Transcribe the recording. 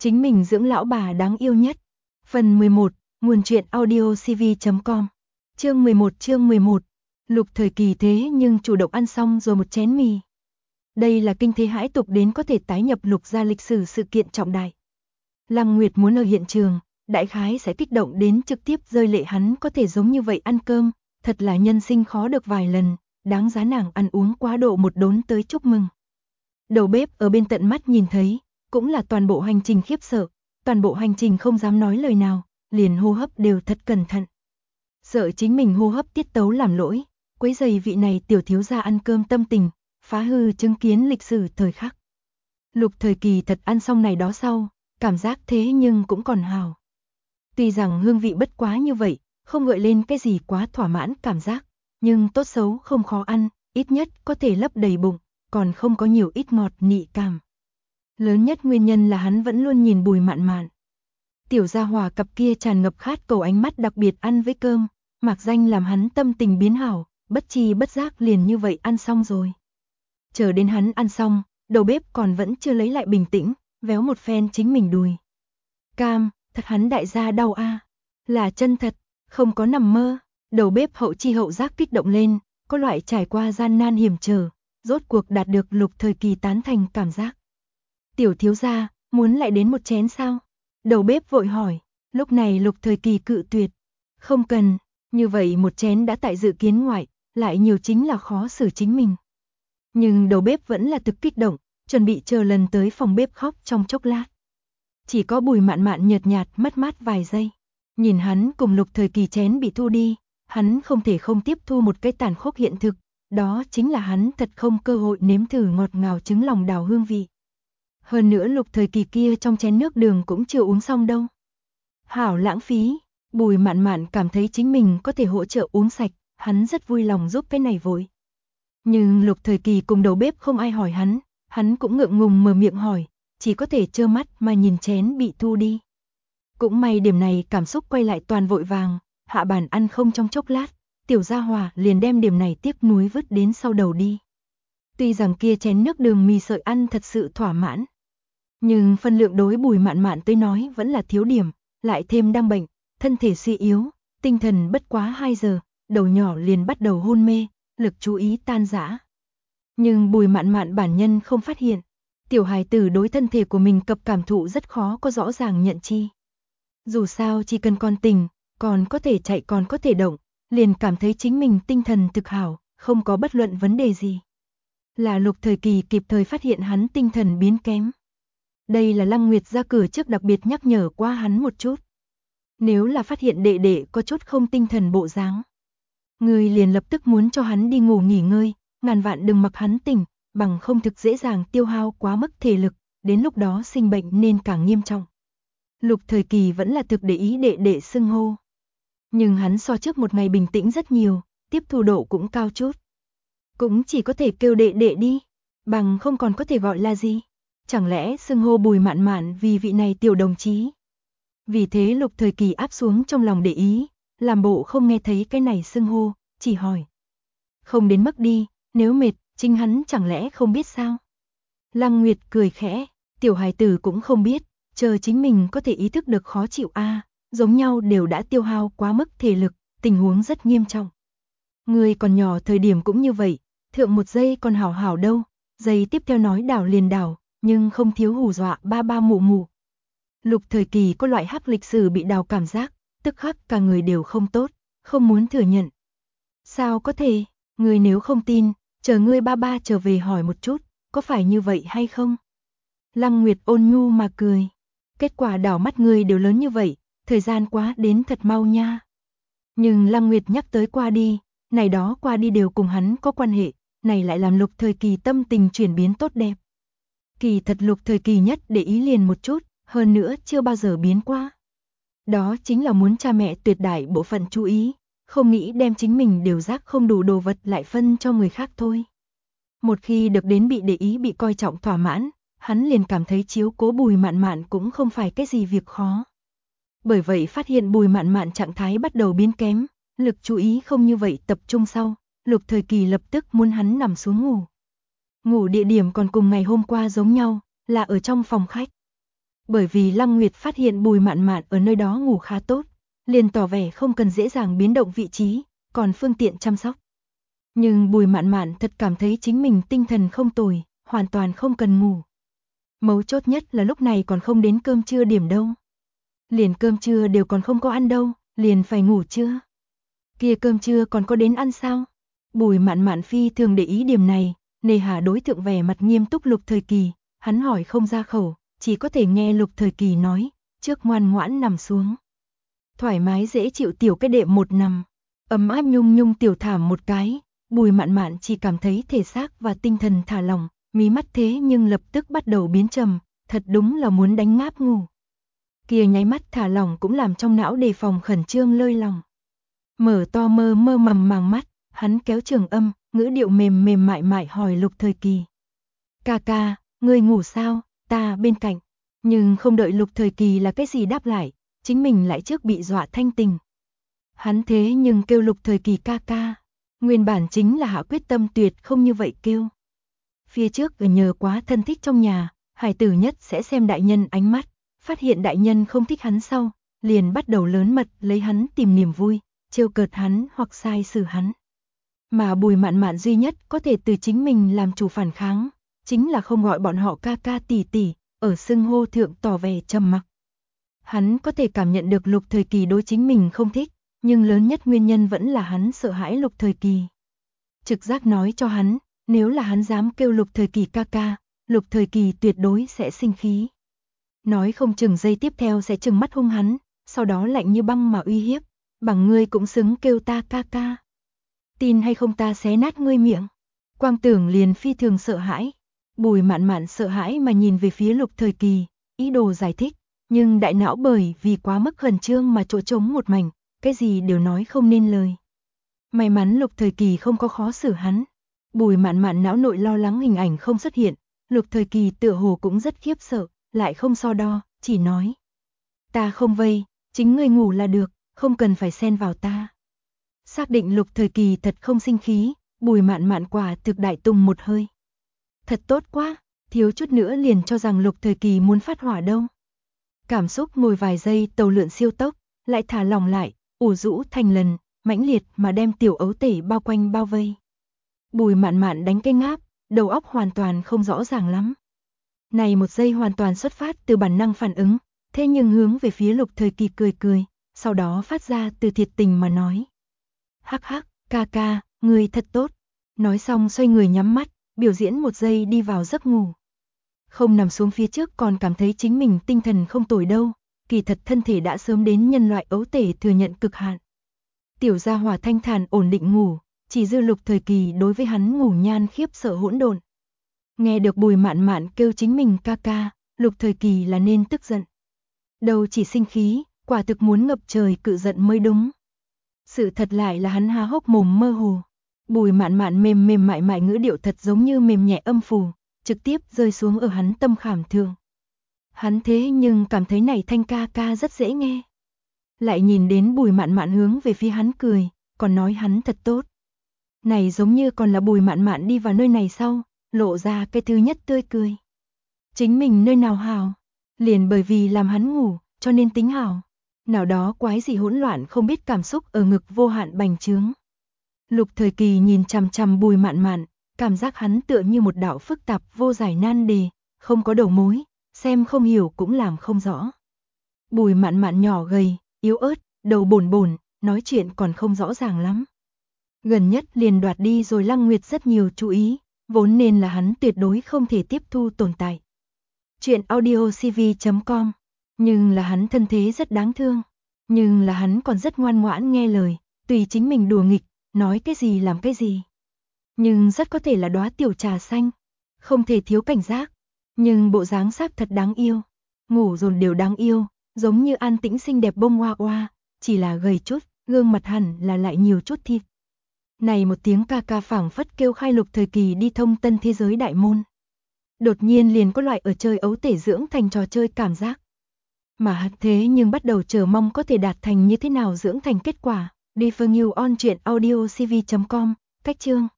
Chính mình dưỡng lão bà đáng yêu nhất. Phần 11, nguồn truyện audiocv.com. Chương 11. Lục Thời Kỳ thế nhưng chủ động ăn xong rồi một chén mì. Đây là kinh thế hãi tục đến có thể tái nhập Lục gia lịch sử sự kiện trọng đại. Lăng Nguyệt muốn ở hiện trường, đại khái sẽ kích động đến trực tiếp rơi lệ, hắn có thể giống như vậy ăn cơm, thật là nhân sinh khó được vài lần, đáng giá nàng ăn uống quá độ một đốn tới chúc mừng. Đầu bếp ở bên tận mắt nhìn thấy, cũng là toàn bộ hành trình khiếp sợ, toàn bộ hành trình không dám nói lời nào, liền hô hấp đều thật cẩn thận. Sợ chính mình hô hấp tiết tấu làm lỗi, quấy rầy vị này tiểu thiếu gia ăn cơm tâm tình, phá hư chứng kiến lịch sử thời khắc. Lục Thời Kỳ thật ăn xong này đó sau, cảm giác thế nhưng cũng còn hào. Tuy rằng hương vị bất quá như vậy, không gợi lên cái gì quá thỏa mãn cảm giác, nhưng tốt xấu không khó ăn, ít nhất có thể lấp đầy bụng, còn không có nhiều ít ngọt nị cảm. Lớn nhất nguyên nhân là hắn vẫn luôn nhìn Bùi Mạn Mạn. Tiểu gia hỏa cặp kia tràn ngập khát cầu ánh mắt đặc biệt ăn với cơm, mạc danh làm hắn tâm tình biến hảo, bất chi bất giác liền như vậy ăn xong rồi. Chờ đến hắn ăn xong, đầu bếp còn vẫn chưa lấy lại bình tĩnh, véo một phen chính mình đùi. Cam, thật hắn đại gia đau a, là chân thật, không có nằm mơ. Đầu bếp hậu chi hậu giác kích động lên, có loại trải qua gian nan hiểm trở, rốt cuộc đạt được Lục Thời Kỳ tán thành cảm giác. Tiểu thiếu gia, muốn lại đến một chén sao? Đầu bếp vội hỏi, lúc này Lục Thời Kỳ cự tuyệt. Không cần, như vậy một chén đã tại dự kiến ngoại, lại nhiều chính là khó xử chính mình. Nhưng đầu bếp vẫn là thực kích động, chuẩn bị chờ lần tới phòng bếp khóc trong chốc lát. Chỉ có Bùi Mạn Mạn nhợt nhạt mất mát vài giây. Nhìn hắn cùng Lục Thời Kỳ chén bị thu đi, hắn không thể không tiếp thu một cái tàn khốc hiện thực, đó chính là hắn thật không cơ hội nếm thử ngọt ngào trứng lòng đào hương vị. Hơn nữa Lục Thời Kỳ kia trong chén nước đường cũng chưa uống xong đâu. Hảo lãng phí, Bùi Mạn Mạn cảm thấy chính mình có thể hỗ trợ uống sạch, hắn rất vui lòng giúp cái này vội. Nhưng Lục Thời Kỳ cùng đầu bếp không ai hỏi hắn cũng ngượng ngùng mở miệng hỏi, chỉ có thể trơ mắt mà nhìn chén bị thu đi. Cũng may điểm này cảm xúc quay lại toàn vội vàng, hạ bàn ăn không trong chốc lát, tiểu gia hỏa liền đem điểm này tiếc nuối vứt đến sau đầu đi. Tuy rằng kia chén nước đường mì sợi ăn thật sự thỏa mãn, nhưng phân lượng đối Bùi Mạn Mạn tới nói vẫn là thiếu điểm, lại thêm đang bệnh, thân thể suy yếu, tinh thần bất quá 2 giờ, đầu nhỏ liền bắt đầu hôn mê, lực chú ý tan rã. Nhưng Bùi Mạn Mạn bản nhân không phát hiện, tiểu hài tử đối thân thể của mình cập cảm thụ rất khó có rõ ràng nhận chi. Dù sao chỉ cần còn tỉnh, còn có thể chạy còn có thể động, liền cảm thấy chính mình tinh thần thực hảo, không có bất luận vấn đề gì. Là Lục Thời Kỳ kịp thời phát hiện hắn tinh thần biến kém. Đây là Lăng Nguyệt ra cửa trước đặc biệt nhắc nhở qua hắn một chút. Nếu là phát hiện đệ đệ có chút không tinh thần bộ dáng, người liền lập tức muốn cho hắn đi ngủ nghỉ ngơi, ngàn vạn đừng mặc hắn tỉnh, bằng không thực dễ dàng tiêu hao quá mức thể lực, đến lúc đó sinh bệnh nên càng nghiêm trọng. Lục Thời Kỳ vẫn là thực để ý đệ đệ xưng hô. Nhưng hắn so trước một ngày bình tĩnh rất nhiều, tiếp thu độ cũng cao chút. Cũng chỉ có thể kêu đệ đệ đi, bằng không còn có thể gọi là gì. Chẳng lẽ xưng hô Bùi Mạn Mạn vì vị này tiểu đồng chí. Vì thế Lục Thời Kỳ áp xuống trong lòng để ý, làm bộ không nghe thấy cái này xưng hô, chỉ hỏi. Không đến mức đi, nếu mệt, chính hắn chẳng lẽ không biết sao? Lăng Nguyệt cười khẽ, tiểu hài tử cũng không biết, chờ chính mình có thể ý thức được khó chịu giống nhau đều đã tiêu hao quá mức thể lực, tình huống rất nghiêm trọng. Người còn nhỏ thời điểm cũng như vậy, thượng một giây còn hảo hảo đâu, giây tiếp theo nói đảo liền đảo, nhưng không thiếu hù dọa ba ba mụ mụ. Lục Thời Kỳ có loại hắc lịch sử bị đào cảm giác, tức khắc cả người đều không tốt, không muốn thừa nhận. Sao có thể, người nếu không tin, chờ ngươi ba ba trở về hỏi một chút, có phải như vậy hay không? Lăng Nguyệt ôn nhu mà cười. Kết quả đảo mắt người đều lớn như vậy, thời gian quá đến thật mau nha. Nhưng Lăng Nguyệt nhắc tới qua đi, này đó qua đi đều cùng hắn có quan hệ, này lại làm Lục Thời Kỳ tâm tình chuyển biến tốt đẹp. Kỳ thật Lục Thời Kỳ nhất để ý liền một chút, hơn nữa chưa bao giờ biến qua. Đó chính là muốn cha mẹ tuyệt đại bộ phận chú ý, không nghĩ đem chính mình đều rác không đủ đồ vật lại phân cho người khác thôi. Một khi được đến bị để ý bị coi trọng thỏa mãn, hắn liền cảm thấy chiếu cố Bùi Mạn Mạn cũng không phải cái gì việc khó. Bởi vậy phát hiện Bùi Mạn Mạn trạng thái bắt đầu biến kém, lực chú ý không như vậy tập trung sau, Lục Thời Kỳ lập tức muốn hắn nằm xuống ngủ. Ngủ địa điểm còn cùng ngày hôm qua giống nhau, là ở trong phòng khách. Bởi vì Lăng Nguyệt phát hiện Bùi Mạn Mạn ở nơi đó ngủ khá tốt, liền tỏ vẻ không cần dễ dàng biến động vị trí, còn phương tiện chăm sóc. Nhưng Bùi Mạn Mạn thật cảm thấy chính mình tinh thần không tồi, hoàn toàn không cần ngủ. Mấu chốt nhất là lúc này còn không đến cơm trưa điểm đâu. Liền cơm trưa đều còn không có ăn đâu, liền phải ngủ chưa? Kia cơm trưa còn có đến ăn sao? Bùi Mạn Mạn phi thường để ý điểm này, nề hà đối tượng vẻ mặt nghiêm túc Lục Thời Kỳ, hắn hỏi không ra khẩu, chỉ có thể nghe Lục Thời Kỳ nói, trước ngoan ngoãn nằm xuống. Thoải mái dễ chịu tiểu cái đệm một nằm, ấm áp nhung nhung tiểu thảm một cái, Bùi Mạn Mạn chỉ cảm thấy thể xác và tinh thần thả lỏng, mí mắt thế nhưng lập tức bắt đầu biến trầm, thật đúng là muốn đánh ngáp ngủ. Kia nháy mắt thả lỏng cũng làm trong não đề phòng khẩn trương lơi lòng. Mở to mơ mơ màng màng mắt, hắn kéo trường âm, ngữ điệu mềm mềm mại mại hỏi Lục Thời Kỳ. Ca ca, ngươi ngủ sao, ta bên cạnh. Nhưng không đợi Lục Thời Kỳ là cái gì đáp lại, chính mình lại trước bị dọa thanh tình. Hắn thế nhưng kêu Lục Thời Kỳ ca ca, nguyên bản chính là hạ quyết tâm tuyệt không như vậy kêu. Phía trước ở nhờ quá thân thích trong nhà, hải tử nhất sẽ xem đại nhân ánh mắt, phát hiện đại nhân không thích hắn sau, liền bắt đầu lớn mật lấy hắn tìm niềm vui, trêu cợt hắn hoặc sai xử hắn. Mà Bùi Mạn Mạn duy nhất có thể từ chính mình làm chủ phản kháng, chính là không gọi bọn họ ca ca tỷ tỷ, ở xưng hô thượng tỏ vẻ trầm mặc. Hắn có thể cảm nhận được Lục Thời Kỳ đối chính mình không thích, nhưng lớn nhất nguyên nhân vẫn là hắn sợ hãi Lục Thời Kỳ. Trực giác nói cho hắn, nếu là hắn dám kêu Lục Thời Kỳ ca ca, Lục Thời Kỳ tuyệt đối sẽ sinh khí. Nói không chừng giây tiếp theo sẽ trừng mắt hung hắn, sau đó lạnh như băng mà uy hiếp, bằng ngươi cũng xứng kêu ta ca ca. Tin hay không ta xé nát ngươi miệng. Quang Tưởng liền phi thường sợ hãi. Bùi Mạn Mạn sợ hãi mà nhìn về phía Lục Thời Kỳ, ý đồ giải thích, nhưng đại não bởi vì quá mức khẩn trương mà chỗ trống một mảnh, cái gì đều nói không nên lời. May mắn Lục Thời Kỳ không có khó xử hắn. Bùi Mạn Mạn não nội lo lắng hình ảnh không xuất hiện, Lục Thời Kỳ tựa hồ cũng rất khiếp sợ, lại không so đo, chỉ nói. Ta không vây, chính ngươi ngủ là được, không cần phải xen vào ta. Xác định Lục Thời Kỳ thật không sinh khí, Bùi Mạn Mạn quả thực đại tung một hơi. Thật tốt quá, thiếu chút nữa liền cho rằng Lục Thời Kỳ muốn phát hỏa đâu. Cảm xúc ngồi vài giây tàu lượn siêu tốc, lại thả lỏng lại, ủ rũ thành lần, mãnh liệt mà đem tiểu ấu tể bao quanh bao vây. Bùi Mạn Mạn đánh cái ngáp, đầu óc hoàn toàn không rõ ràng lắm. Này một giây hoàn toàn xuất phát từ bản năng phản ứng, thế nhưng hướng về phía Lục Thời Kỳ cười cười, sau đó phát ra từ thiệt tình mà nói. Hắc hắc, ca ca, ngươi thật tốt. Nói xong xoay người nhắm mắt, biểu diễn một giây đi vào giấc ngủ. Không nằm xuống phía trước còn cảm thấy chính mình tinh thần không tồi đâu, kỳ thật thân thể đã sớm đến nhân loại ấu tể thừa nhận cực hạn. Tiểu gia hỏa thanh thản ổn định ngủ, chỉ dư Lục Thời Kỳ đối với hắn ngủ nhan khiếp sợ hỗn độn. Nghe được Bùi Mạn Mạn kêu chính mình ca ca, Lục Thời Kỳ là nên tức giận. Đâu chỉ sinh khí, quả thực muốn ngập trời cự giận mới đúng. Sự thật lại là hắn há hốc mồm mơ hồ. Bùi Mạn Mạn mềm mềm mại mại ngữ điệu thật giống như mềm nhẹ âm phù, trực tiếp rơi xuống ở hắn tâm khảm thượng. Hắn thế nhưng cảm thấy này thanh ca ca rất dễ nghe. Lại nhìn đến Bùi Mạn Mạn hướng về phía hắn cười, còn nói hắn thật tốt. Này giống như còn là Bùi Mạn Mạn đi vào nơi này sau, lộ ra cái thứ nhất tươi cười. Chính mình nơi nào hảo, liền bởi vì làm hắn ngủ, cho nên tính hảo. Nào đó quái gì hỗn loạn không biết cảm xúc ở ngực vô hạn bành trướng. Lục Thời Kỳ nhìn chằm chằm Bùi Mạn Mạn, cảm giác hắn tựa như một đạo phức tạp vô giải nan đề, không có đầu mối, xem không hiểu cũng làm không rõ. Bùi Mạn Mạn nhỏ gầy, yếu ớt, đầu bồn bồn, nói chuyện còn không rõ ràng lắm. Gần nhất liền đoạt đi rồi Lăng Nguyệt rất nhiều chú ý, vốn nên là hắn tuyệt đối không thể tiếp thu tồn tại. Chuyện audiocv.com, nhưng là hắn thân thế rất đáng thương, nhưng là hắn còn rất ngoan ngoãn nghe lời, tùy chính mình đùa nghịch, nói cái gì làm cái gì. Nhưng rất có thể là đóa tiểu trà xanh, không thể thiếu cảnh giác, nhưng bộ dáng xác thật đáng yêu, ngủ dồn đều đáng yêu, giống như an tĩnh xinh đẹp bông hoa hoa, chỉ là gầy chút, gương mặt hẳn là lại nhiều chút thịt. Này một tiếng ca ca phảng phất kêu khai Lục Thời Kỳ đi thông tân thế giới đại môn. Đột nhiên liền có loại ở chơi ấu tể dưỡng thành trò chơi cảm giác. Mà thế nhưng bắt đầu chờ mong có thể đạt thành như thế nào dưỡng thành kết quả. Đi Phương Yêu on truyện audiocv.com, cách chương.